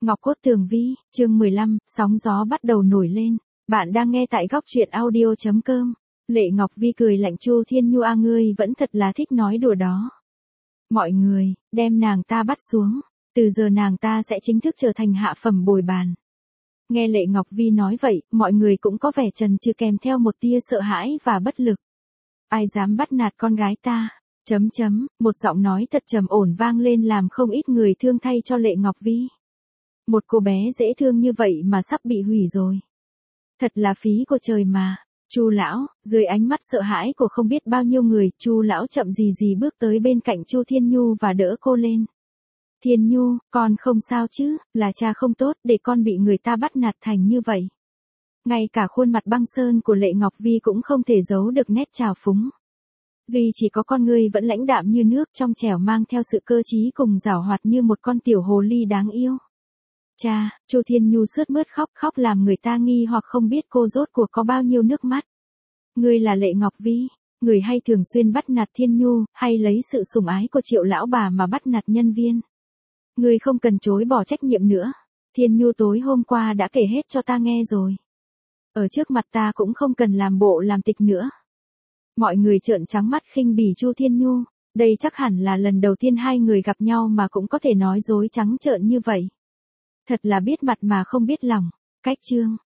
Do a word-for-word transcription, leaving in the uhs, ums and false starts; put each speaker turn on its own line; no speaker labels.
Ngọc Cốt Tường Vi, chương mười lăm, sóng gió bắt đầu nổi lên. Bạn đang nghe tại góc truyện audio chấm com. Lệ Ngọc Vi cười lạnh, Chu Thiên Nhu a ngươi vẫn thật là thích nói đùa đó. Mọi người, đem nàng ta bắt xuống. Từ giờ nàng ta sẽ chính thức trở thành hạ phẩm bồi bàn. Nghe Lệ Ngọc Vi nói vậy, mọi người cũng có vẻ chần chừ kèm theo một tia sợ hãi và bất lực. Ai dám bắt nạt con gái ta? Chấm chấm, một giọng nói thật trầm ổn vang lên làm không ít người thương thay cho Lệ Ngọc Vi. Một cô bé dễ thương như vậy mà sắp bị hủy rồi. Thật là phí của trời mà. Chu lão, dưới ánh mắt sợ hãi của không biết bao nhiêu người, Chu lão chậm gì gì bước tới bên cạnh Chu Thiên Nhu và đỡ cô lên. Thiên Nhu, con không sao chứ, là cha không tốt để con bị người ta bắt nạt thành như vậy. Ngay cả khuôn mặt băng sơn của Lệ Ngọc Vi cũng không thể giấu được nét trào phúng. Duy chỉ có con ngươi vẫn lãnh đạm như nước, trong trẻo mang theo sự cơ trí cùng giảo hoạt như một con tiểu hồ ly đáng yêu. Cha, Chu Thiên Nhu sướt mướt khóc khóc làm người ta nghi hoặc không biết cô rốt cuộc có bao nhiêu nước mắt. Ngươi là Lệ Ngọc Vi, người hay thường xuyên bắt nạt Thiên Nhu, hay lấy sự sủng ái của Triệu lão bà mà bắt nạt nhân viên. Ngươi không cần chối bỏ trách nhiệm nữa. Thiên Nhu tối hôm qua đã kể hết cho ta nghe rồi. Ở trước mặt ta cũng không cần làm bộ làm tịch nữa. Mọi người trợn trắng mắt khinh bỉ Chu Thiên Nhu, đây chắc hẳn là lần đầu tiên hai người gặp nhau mà cũng có thể nói dối trắng trợn như vậy. Thật là biết mặt mà không biết lòng. Cách chương,